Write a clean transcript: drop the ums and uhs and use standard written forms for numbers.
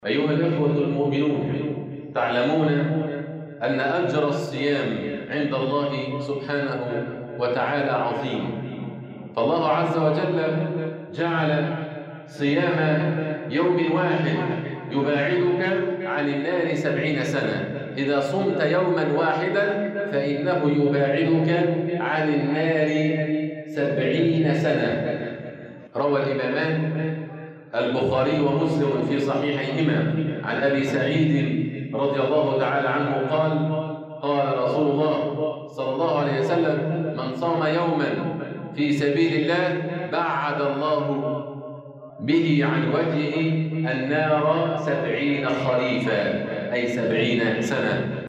أيها الإخوة المؤمنون، تعلمون أن أجر الصيام عند الله سبحانه وتعالى عظيم، فالله عز وجل جعل صيام يوم واحد يباعدك عن النار 70 سنة. إذا صمت يوما واحدا فإنه يباعدك عن النار 70 سنة. روى الإمامان البخاري ومسلم في صحيحيهما عن أبي سعيد رضي الله تعالى عنه قال: قال رسول الله صلى الله عليه وسلم: من صام يوما في سبيل الله بعد الله به عن وجهه النار 70 خريفا، أي 70 سنة.